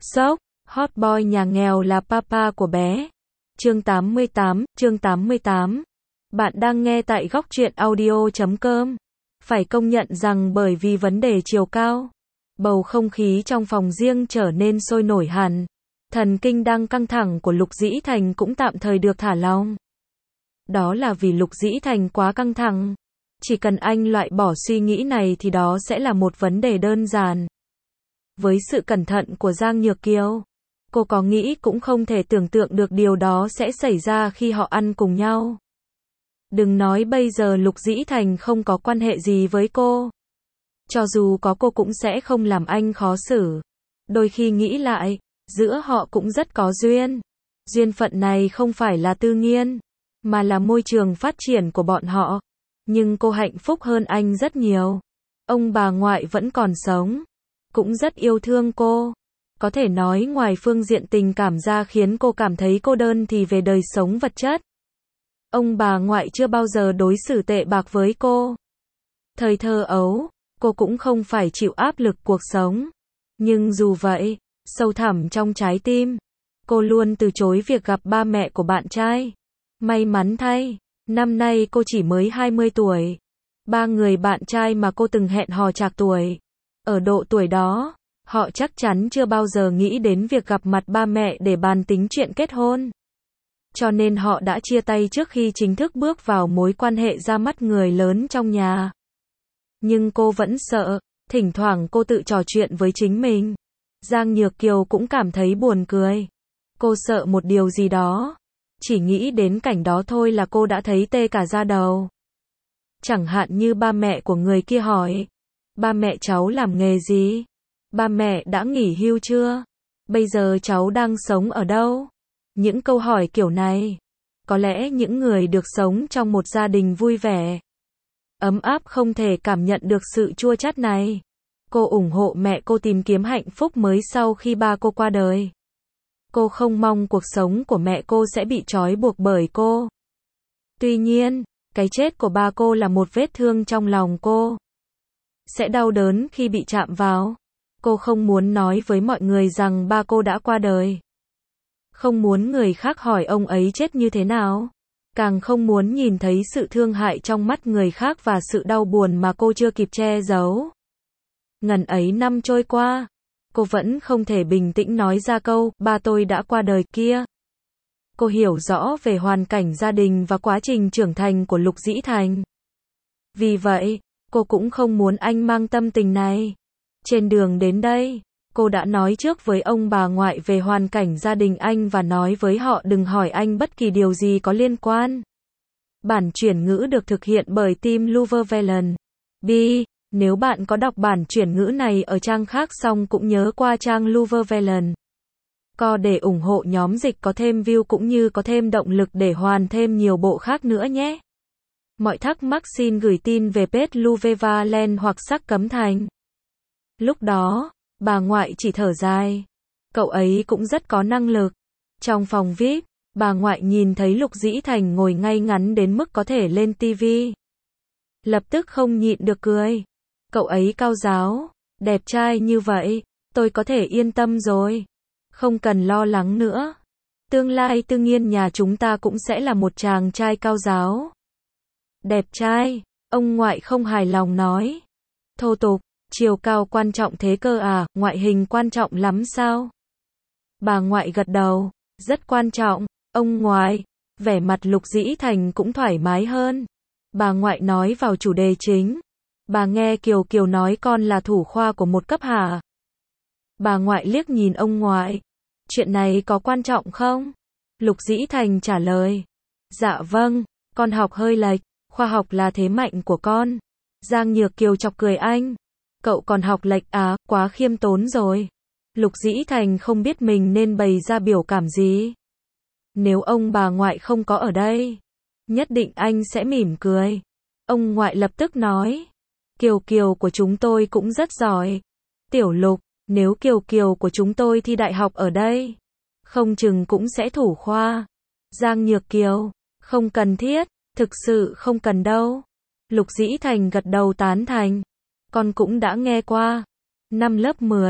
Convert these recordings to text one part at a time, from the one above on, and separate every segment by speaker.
Speaker 1: Sốc, hot boy nhà nghèo là papa của bé. Chương 88. Bạn đang nghe tại góc truyện audio.com. Phải công nhận rằng bởi vì vấn đề chiều cao, bầu không khí trong phòng riêng trở nên sôi nổi hẳn. Thần kinh đang căng thẳng của Lục Dĩ Thành cũng tạm thời được thả lỏng. Đó là vì Lục Dĩ Thành quá căng thẳng. Chỉ cần anh loại bỏ suy nghĩ này thì đó sẽ là một vấn đề đơn giản. Với sự cẩn thận của Giang Nhược Kiều, cô có nghĩ cũng không thể tưởng tượng được điều đó sẽ xảy ra khi họ ăn cùng nhau. Đừng nói bây giờ Lục Dĩ Thành không có quan hệ gì với cô. Cho dù có cô cũng sẽ không làm anh khó xử. Đôi khi nghĩ lại, giữa họ cũng rất có duyên. Duyên phận này không phải là tự nhiên, mà là môi trường phát triển của bọn họ. Nhưng cô hạnh phúc hơn anh rất nhiều. Ông bà ngoại vẫn còn sống, cũng rất yêu thương cô. Có thể nói ngoài phương diện tình cảm ra khiến cô cảm thấy cô đơn thì về đời sống vật chất, ông bà ngoại chưa bao giờ đối xử tệ bạc với cô. Thời thơ ấu, cô cũng không phải chịu áp lực cuộc sống. Nhưng dù vậy, sâu thẳm trong trái tim, cô luôn từ chối việc gặp ba mẹ của bạn trai. May mắn thay, năm nay cô chỉ mới 20 tuổi. Ba người bạn trai mà cô từng hẹn hò trạc tuổi. Ở độ tuổi đó, họ chắc chắn chưa bao giờ nghĩ đến việc gặp mặt ba mẹ để bàn tính chuyện kết hôn. Cho nên họ đã chia tay trước khi chính thức bước vào mối quan hệ ra mắt người lớn trong nhà. Nhưng cô vẫn sợ, thỉnh thoảng cô tự trò chuyện với chính mình. Giang Nhược Kiều cũng cảm thấy buồn cười. Cô sợ một điều gì đó. Chỉ nghĩ đến cảnh đó thôi là cô đã thấy tê cả da đầu. Chẳng hạn như ba mẹ của người kia hỏi, ba mẹ cháu làm nghề gì? Ba mẹ đã nghỉ hưu chưa? Bây giờ cháu đang sống ở đâu? Những câu hỏi kiểu này, có lẽ những người được sống trong một gia đình vui vẻ, ấm áp không thể cảm nhận được sự chua chát này. Cô ủng hộ mẹ cô tìm kiếm hạnh phúc mới sau khi ba cô qua đời. Cô không mong cuộc sống của mẹ cô sẽ bị trói buộc bởi cô. Tuy nhiên, cái chết của ba cô là một vết thương trong lòng cô. Sẽ đau đớn khi bị chạm vào. Cô không muốn nói với mọi người rằng ba cô đã qua đời. Không muốn người khác hỏi ông ấy chết như thế nào. Càng không muốn nhìn thấy sự thương hại trong mắt người khác và sự đau buồn mà cô chưa kịp che giấu. Ngần ấy năm trôi qua, cô vẫn không thể bình tĩnh nói ra câu, ba tôi đã qua đời kia. Cô hiểu rõ về hoàn cảnh gia đình và quá trình trưởng thành của Lục Dĩ Thành. Vì vậy, cô cũng không muốn anh mang tâm tình này. Trên đường đến đây, cô đã nói trước với ông bà ngoại về hoàn cảnh gia đình anh và nói với họ đừng hỏi anh bất kỳ điều gì có liên quan. Bản chuyển ngữ được thực hiện bởi team Luvervelen. Nếu bạn có đọc bản chuyển ngữ này ở trang khác xong cũng nhớ qua trang Luvervelen. Để ủng hộ nhóm dịch có thêm view cũng như có thêm động lực để hoàn thêm nhiều bộ khác nữa nhé. Mọi thắc mắc xin gửi tin về page Luvervelen hoặc Sắc Cấm Thành. Lúc đó, bà ngoại chỉ thở dài. Cậu ấy cũng rất có năng lực. Trong phòng VIP, bà ngoại nhìn thấy Lục Dĩ Thành ngồi ngay ngắn đến mức có thể lên tivi. Lập tức không nhịn được cười. Cậu ấy cao ráo, đẹp trai như vậy, tôi có thể yên tâm rồi. Không cần lo lắng nữa. Tương lai tự nhiên nhà chúng ta cũng sẽ là một chàng trai cao ráo. Đẹp trai, ông ngoại không hài lòng nói. Thô tục, chiều cao quan trọng thế cơ à, ngoại hình quan trọng lắm sao? Bà ngoại gật đầu, rất quan trọng, ông ngoại. Vẻ mặt Lục Dĩ Thành cũng thoải mái hơn. Bà ngoại nói vào chủ đề chính. Bà nghe Kiều Kiều nói con là thủ khoa của một cấp hả? Bà ngoại liếc nhìn ông ngoại. Chuyện này có quan trọng không? Lục Dĩ Thành trả lời. Dạ vâng, con học hơi lệch, khoa học là thế mạnh của con. Giang Nhược Kiều chọc cười anh. Cậu còn học lệch à, quá khiêm tốn rồi. Lục Dĩ Thành không biết mình nên bày ra biểu cảm gì. Nếu ông bà ngoại không có ở đây, nhất định anh sẽ mỉm cười. Ông ngoại lập tức nói. Kiều Kiều của chúng tôi cũng rất giỏi. Tiểu Lục, nếu Kiều Kiều của chúng tôi thi đại học ở đây, không chừng cũng sẽ thủ khoa. Giang Nhược Kiều, không cần thiết, thực sự không cần đâu. Lục Dĩ Thành gật đầu tán thành. Con cũng đã nghe qua. Năm lớp 10,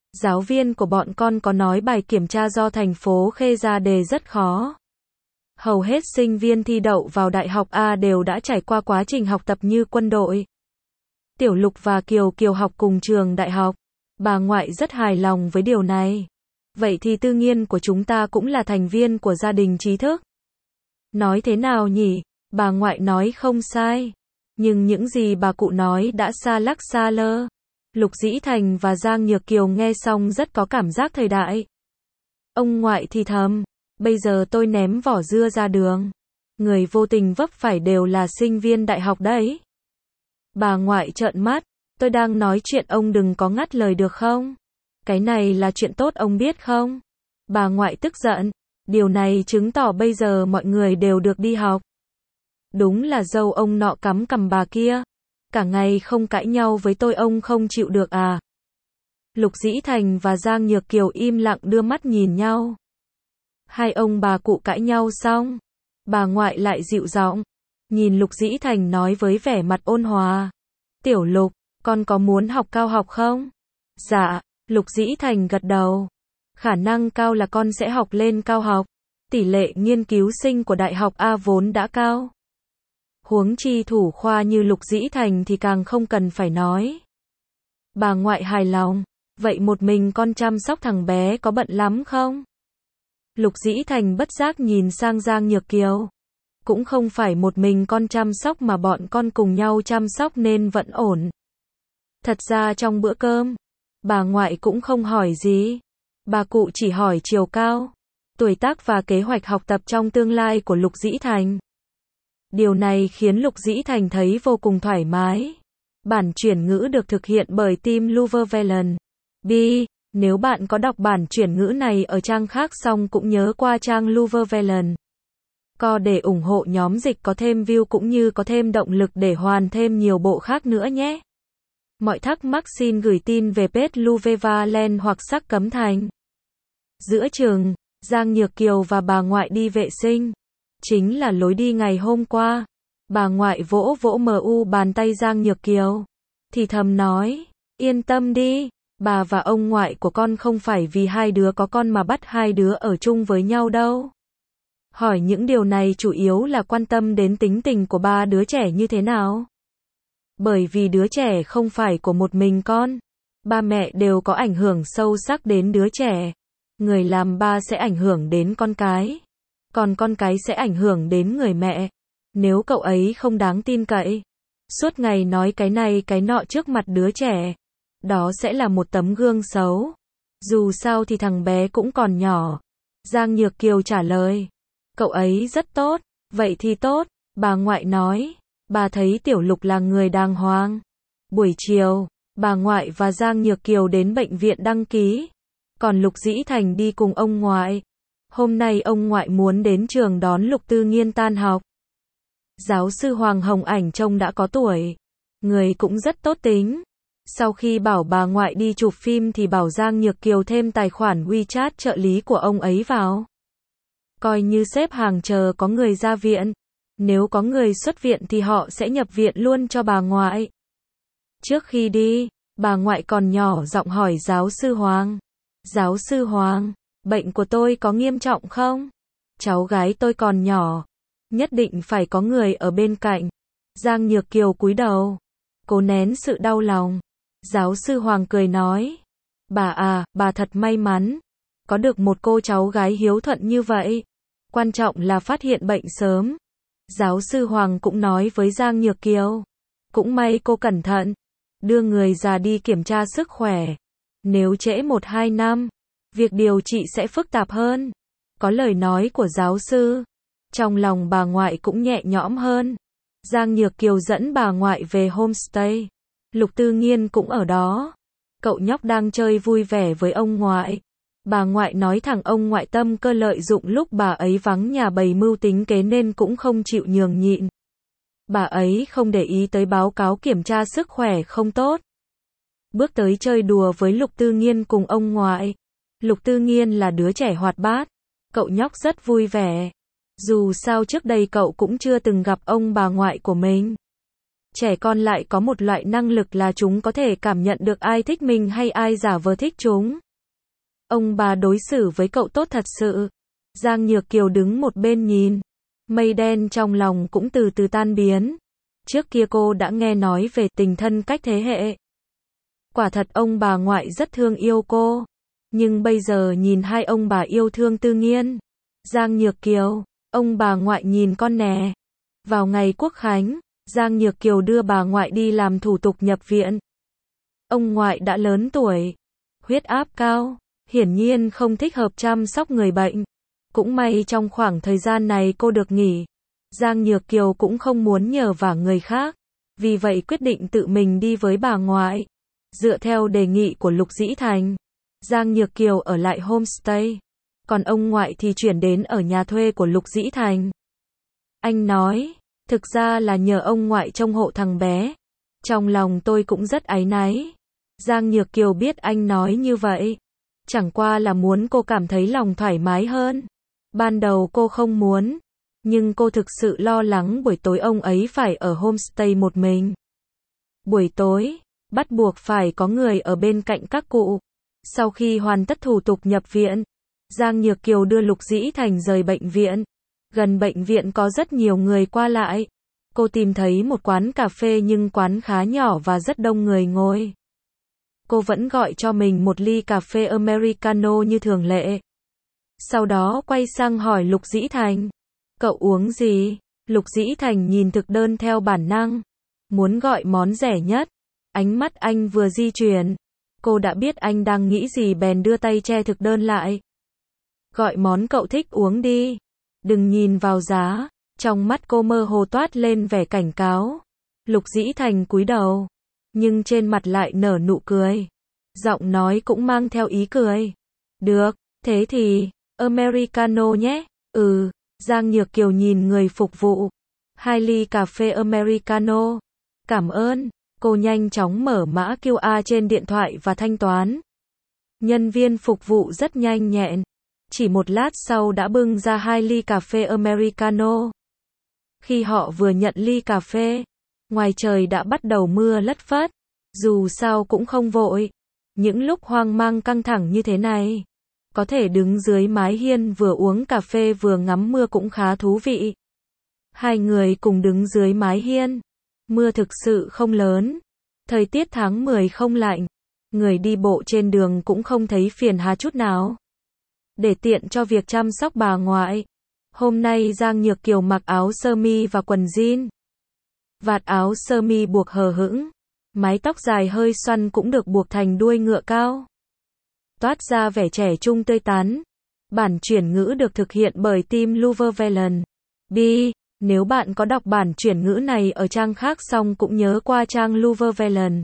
Speaker 1: Giáo viên của bọn con có nói bài kiểm tra do thành phố Khê ra đề rất khó. Hầu hết sinh viên thi đậu vào Đại học A đều đã trải qua quá trình học tập như quân đội. Tiểu Lục và Kiều Kiều học cùng trường đại học. Bà ngoại rất hài lòng với điều này. Vậy thì Tư Nghiên của chúng ta cũng là thành viên của gia đình trí thức. Nói thế nào nhỉ? Bà ngoại nói không sai. Nhưng những gì bà cụ nói đã xa lắc xa lơ. Lục Dĩ Thành và Giang Nhược Kiều nghe xong rất có cảm giác thời đại. Ông ngoại thì thầm, bây giờ tôi ném vỏ dưa ra đường. Người vô tình vấp phải đều là sinh viên đại học đấy. Bà ngoại trợn mắt, tôi đang nói chuyện ông đừng có ngắt lời được không? Cái này là chuyện tốt ông biết không? Bà ngoại tức giận, điều này chứng tỏ bây giờ mọi người đều được đi học. Đúng là dâu ông nọ cắm cằm bà kia. Cả ngày không cãi nhau với tôi ông không chịu được à? Lục Dĩ Thành và Giang Nhược Kiều im lặng đưa mắt nhìn nhau. Hai ông bà cụ cãi nhau xong, bà ngoại lại dịu giọng, nhìn Lục Dĩ Thành nói với vẻ mặt ôn hòa. Tiểu Lục, con có muốn học cao học không? Dạ, Lục Dĩ Thành gật đầu. Khả năng cao là con sẽ học lên cao học. Tỷ lệ nghiên cứu sinh của Đại học A vốn đã cao. Huống chi thủ khoa như Lục Dĩ Thành thì càng không cần phải nói. Bà ngoại hài lòng, vậy một mình con chăm sóc thằng bé có bận lắm không? Lục Dĩ Thành bất giác nhìn sang Giang Nhược Kiều. Cũng không phải một mình con chăm sóc mà bọn con cùng nhau chăm sóc nên vẫn ổn. Thật ra trong bữa cơm, bà ngoại cũng không hỏi gì. Bà cụ chỉ hỏi chiều cao, tuổi tác và kế hoạch học tập trong tương lai của Lục Dĩ Thành. Điều này khiến Lục Dĩ Thành thấy vô cùng thoải mái. Bản chuyển ngữ được thực hiện bởi team Luvervelen. Nếu bạn có đọc bản chuyển ngữ này ở trang khác xong cũng nhớ qua trang Luvervelen. Để ủng hộ nhóm dịch có thêm view cũng như có thêm động lực để hoàn thêm nhiều bộ khác nữa nhé. Mọi thắc mắc xin gửi tin về page Luvervelen hoặc Sắc Cấm Thành. Giữa trường, Giang Nhược Kiều và bà ngoại đi vệ sinh. Chính là lối đi ngày hôm qua. Bà ngoại vỗ vỗ bàn tay Giang Nhược Kiều. Thì thầm nói, yên tâm đi, bà và ông ngoại của con không phải vì hai đứa có con mà bắt hai đứa ở chung với nhau đâu. Hỏi những điều này chủ yếu là quan tâm đến tính tình của ba đứa trẻ như thế nào. Bởi vì đứa trẻ không phải của một mình con. Ba mẹ đều có ảnh hưởng sâu sắc đến đứa trẻ. Người làm ba sẽ ảnh hưởng đến con cái. Còn con cái sẽ ảnh hưởng đến người mẹ. Nếu cậu ấy không đáng tin cậy, suốt ngày nói cái này cái nọ trước mặt đứa trẻ, đó sẽ là một tấm gương xấu. Dù sao thì thằng bé cũng còn nhỏ. Giang Nhược Kiều trả lời, cậu ấy rất tốt. Vậy thì tốt, bà ngoại nói. Bà thấy Tiểu Lục là người đàng hoàng. Buổi chiều, bà ngoại và Giang Nhược Kiều đến bệnh viện đăng ký. Còn Lục Dĩ Thành đi cùng ông ngoại. Hôm nay ông ngoại muốn đến trường đón Lục Tư Nghiên tan học. Giáo sư Hoàng Hồng Ảnh trông đã có tuổi. Người cũng rất tốt tính. Sau khi bảo bà ngoại đi chụp phim thì bảo Giang Nhược Kiều thêm tài khoản WeChat trợ lý của ông ấy vào. Coi như xếp hàng chờ có người ra viện. Nếu có người xuất viện thì họ sẽ nhập viện luôn cho bà ngoại. Trước khi đi, bà ngoại còn nhỏ giọng hỏi giáo sư Hoàng. Giáo sư Hoàng, bệnh của tôi có nghiêm trọng không? Cháu gái tôi còn nhỏ. Nhất định phải có người ở bên cạnh. Giang Nhược Kiều cúi đầu, cố nén sự đau lòng. Giáo sư Hoàng cười nói, bà thật may mắn. Có được một cô cháu gái hiếu thuận như vậy. Quan trọng là phát hiện bệnh sớm. Giáo sư Hoàng cũng nói với Giang Nhược Kiều, cũng may cô cẩn thận. Đưa người già đi kiểm tra sức khỏe. Nếu trễ 1-2 năm, việc điều trị sẽ phức tạp hơn. Có lời nói của giáo sư, trong lòng bà ngoại cũng nhẹ nhõm hơn. Giang Nhược Kiều dẫn bà ngoại về homestay. Lục Tư Nghiên cũng ở đó. Cậu nhóc đang chơi vui vẻ với ông ngoại. Bà ngoại nói thằng ông ngoại tâm cơ lợi dụng lúc bà ấy vắng nhà bày mưu tính kế nên cũng không chịu nhường nhịn. Bà ấy không để ý tới báo cáo kiểm tra sức khỏe không tốt. Bước tới chơi đùa với Lục Tư Nghiên cùng ông ngoại. Lục Tư Nghiên là đứa trẻ hoạt bát. Cậu nhóc rất vui vẻ. Dù sao trước đây cậu cũng chưa từng gặp ông bà ngoại của mình. Trẻ con lại có một loại năng lực là chúng có thể cảm nhận được ai thích mình hay ai giả vờ thích chúng. Ông bà đối xử với cậu tốt thật sự. Giang Nhược Kiều đứng một bên nhìn. Mây đen trong lòng cũng từ từ tan biến. Trước kia cô đã nghe nói về tình thân cách thế hệ. Quả thật ông bà ngoại rất thương yêu cô. Nhưng bây giờ nhìn hai ông bà yêu thương Tư Nghiên. Giang Nhược Kiều, ông bà ngoại nhìn con nè. Vào ngày Quốc khánh, Giang Nhược Kiều đưa bà ngoại đi làm thủ tục nhập viện. Ông ngoại đã lớn tuổi, huyết áp cao, hiển nhiên không thích hợp chăm sóc người bệnh. Cũng may trong khoảng thời gian này cô được nghỉ. Giang Nhược Kiều cũng không muốn nhờ vả người khác, vì vậy quyết định tự mình đi với bà ngoại. Dựa theo đề nghị của Lục Dĩ Thành, Giang Nhược Kiều ở lại homestay, còn ông ngoại thì chuyển đến ở nhà thuê của Lục Dĩ Thành. Anh nói, thực ra là nhờ ông ngoại trông hộ thằng bé. Trong lòng tôi cũng rất áy náy. Giang Nhược Kiều biết anh nói như vậy, chẳng qua là muốn cô cảm thấy lòng thoải mái hơn. Ban đầu cô không muốn, nhưng cô thực sự lo lắng buổi tối ông ấy phải ở homestay một mình. Buổi tối, bắt buộc phải có người ở bên cạnh các cụ. Sau khi hoàn tất thủ tục nhập viện, Giang Nhược Kiều đưa Lục Dĩ Thành rời bệnh viện. Gần bệnh viện có rất nhiều người qua lại. Cô tìm thấy một quán cà phê nhưng quán khá nhỏ và rất đông người ngồi. Cô vẫn gọi cho mình một ly cà phê Americano như thường lệ. Sau đó quay sang hỏi Lục Dĩ Thành. Cậu uống gì? Lục Dĩ Thành nhìn thực đơn theo bản năng. Muốn gọi món rẻ nhất. Ánh mắt anh vừa di chuyển. Cô đã biết anh đang nghĩ gì bèn đưa tay che thực đơn lại. Gọi món cậu thích uống đi. Đừng nhìn vào giá. Trong mắt cô mơ hồ toát lên vẻ cảnh cáo. Lục Dĩ Thành cúi đầu. Nhưng trên mặt lại nở nụ cười. Giọng nói cũng mang theo ý cười. Được, thế thì, Americano nhé. Giang Nhược Kiều nhìn người phục vụ. 2 ly cà phê Americano. Cảm ơn. Cô nhanh chóng mở mã QR trên điện thoại và thanh toán. Nhân viên phục vụ rất nhanh nhẹn. Chỉ một lát sau đã bưng ra 2 ly cà phê Americano. Khi họ vừa nhận ly cà phê, ngoài trời đã bắt đầu mưa lất phất. Dù sao cũng không vội. Những lúc hoang mang căng thẳng như thế này, có thể đứng dưới mái hiên vừa uống cà phê vừa ngắm mưa cũng khá thú vị. Hai người cùng đứng dưới mái hiên. Mưa thực sự không lớn. Thời tiết tháng 10 không lạnh. Người đi bộ trên đường cũng không thấy phiền hà chút nào. Để tiện cho việc chăm sóc bà ngoại, hôm nay Giang Nhược Kiều mặc áo sơ mi và quần jean. Vạt áo sơ mi buộc hờ hững. Mái tóc dài hơi xoăn cũng được buộc thành đuôi ngựa cao. Toát ra vẻ trẻ trung tươi tắn. Bản chuyển ngữ được thực hiện bởi team Luvervelen. Nếu bạn có đọc bản chuyển ngữ này ở trang khác xong cũng nhớ qua trang Luvervelen.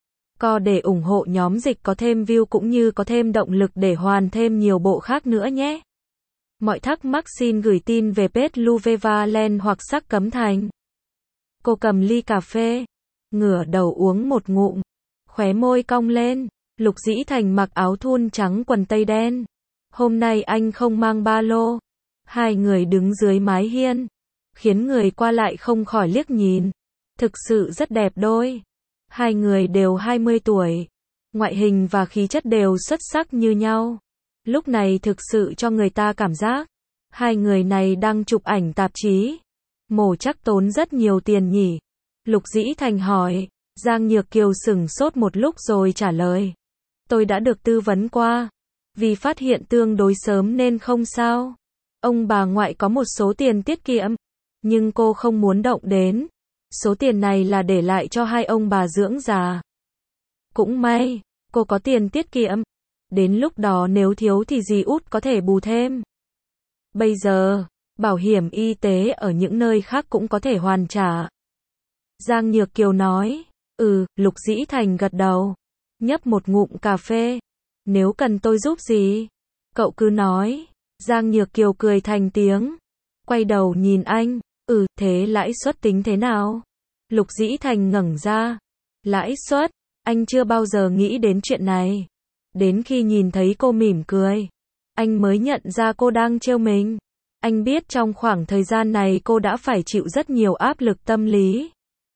Speaker 1: Để ủng hộ nhóm dịch có thêm view cũng như có thêm động lực để hoàn thêm nhiều bộ khác nữa nhé. Mọi thắc mắc xin gửi tin về page Luvervelen hoặc Sắc Cấm Thành. Cô cầm ly cà phê, ngửa đầu uống một ngụm, khóe môi cong lên. Lục Dĩ Thành mặc áo thun trắng quần tây đen. Hôm nay anh không mang ba lô. Hai người đứng dưới mái hiên, khiến người qua lại không khỏi liếc nhìn. Thực sự rất đẹp đôi. Hai người đều 20 tuổi. Ngoại hình và khí chất đều xuất sắc như nhau. Lúc này thực sự cho người ta cảm giác hai người này đang chụp ảnh tạp chí. Mổ chắc tốn rất nhiều tiền nhỉ? Lục Dĩ Thành hỏi. Giang Nhược Kiều sửng sốt một lúc rồi trả lời. Tôi đã được tư vấn qua. Vì phát hiện tương đối sớm nên không sao. Ông bà ngoại có một số tiền tiết kiệm, nhưng cô không muốn động đến. Số tiền này là để lại cho hai ông bà dưỡng già. Cũng may, cô có tiền tiết kiệm. Đến lúc đó nếu thiếu thì dì út có thể bù thêm. Bây giờ, bảo hiểm y tế ở những nơi khác cũng có thể hoàn trả. Giang Nhược Kiều nói. Lục Dĩ Thành gật đầu. Nhấp một ngụm cà phê. Nếu cần tôi giúp gì, cậu cứ nói. Giang Nhược Kiều cười thành tiếng. Quay đầu nhìn anh. Thế lãi suất tính thế nào? Lục Dĩ Thành ngẩng ra. Lãi suất? Anh chưa bao giờ nghĩ đến chuyện này. Đến khi nhìn thấy cô mỉm cười, anh mới nhận ra cô đang trêu mình. Anh biết trong khoảng thời gian này cô đã phải chịu rất nhiều áp lực tâm lý.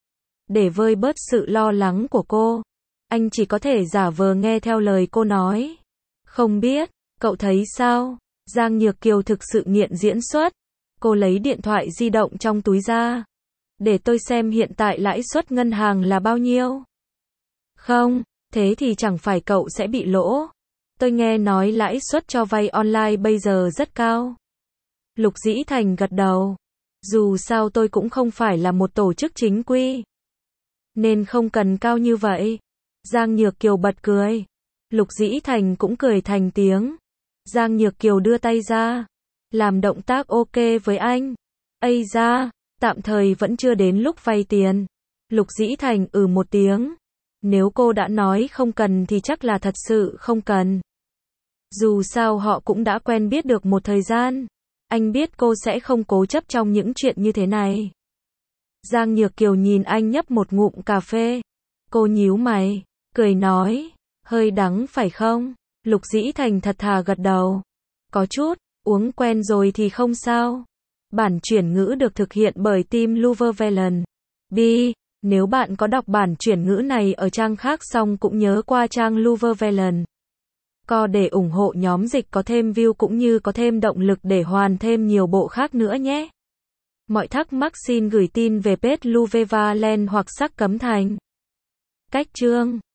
Speaker 1: Để vơi bớt sự lo lắng của cô, anh chỉ có thể giả vờ nghe theo lời cô nói. Không biết, cậu thấy sao? Giang Nhược Kiều thực sự nghiện diễn xuất. Cô lấy điện thoại di động trong túi ra. Để tôi xem hiện tại lãi suất ngân hàng là bao nhiêu. Không, thế thì chẳng phải cậu sẽ bị lỗ. Tôi nghe nói lãi suất cho vay online bây giờ rất cao. Lục Dĩ Thành gật đầu. Dù sao tôi cũng không phải là một tổ chức chính quy, nên không cần cao như vậy. Giang Nhược Kiều bật cười. Lục Dĩ Thành cũng cười thành tiếng. Giang Nhược Kiều đưa tay ra, làm động tác ok với anh. Ây da, tạm thời vẫn chưa đến lúc vay tiền. Lục Dĩ Thành một tiếng. Nếu cô đã nói không cần thì chắc là thật sự không cần. Dù sao họ cũng đã quen biết được một thời gian. Anh biết cô sẽ không cố chấp trong những chuyện như thế này. Giang Nhược Kiều nhìn anh nhấp một ngụm cà phê. Cô nhíu mày, cười nói, hơi đắng phải không? Lục Dĩ Thành thật thà gật đầu. Có chút, uống quen rồi thì không sao. Bản chuyển ngữ được thực hiện bởi team Luvervelen. Nếu bạn có đọc bản chuyển ngữ này ở trang khác xong cũng nhớ qua trang Luvervelen. Để ủng hộ nhóm dịch có thêm view cũng như có thêm động lực để hoàn thêm nhiều bộ khác nữa nhé. Mọi thắc mắc xin gửi tin về page Luvervelen hoặc Sắc Cấm Thành. Cách chương